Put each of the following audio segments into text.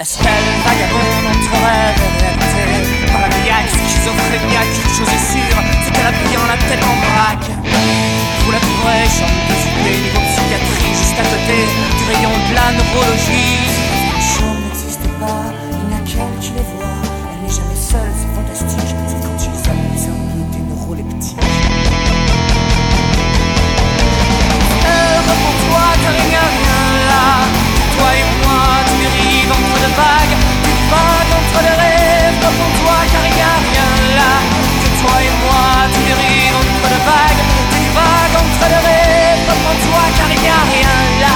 Estelle, vagabonde entre rêve et réalité, paranoïaque, schizophréniaque, une chose est sûre, c'est qu'elle a bien la tête en vrac. Vous la trouverez, chambre des idées, niveau psychiatrie, juste à côté du rayon de la neurologie. Cette chambre n'existe pas, il n'y a qu'elle qui les voit. Elle n'est jamais seule, c'est fantastique, sauf quand tu les as mis un peu des neuroleptiques. Reprends-toi car il n'y a rien là. Toi et moi, tu dérives entre deux vagues. Tu vagues entre les rêves. Reprends-toi car il n'y a rien là. Que toi et moi, tu dérives entre deux vagues. Tu vagues entre les rêves. Reprends-toi car il n'y a rien là.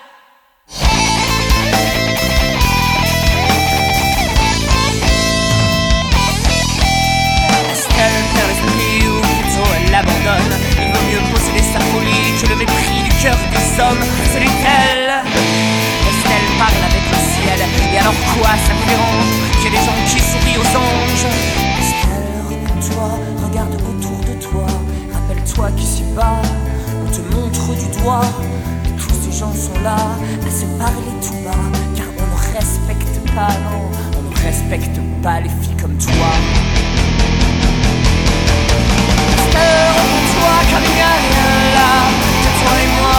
Estelle perd l'esprit ou plutôt elle l'abandonne. Il vaut mieux posséder sa folie que le mépris du cœur des hommes. Celui qu'elle Estelle parle avec le ciel. Et alors quoi, ça vous dérange qu'il y ait des gens qui sourient aux anges? Estelle, reprends-toi, regarde autour de toi. Rappelle-toi qu'ici-bas, on te montre du doigt. Et tous ces gens sont là à se parler tout bas. Car on ne respecte pas, non, on ne respecte pas les filles comme toi. Reprends-toi car il n'y a rien là. Que toi et moi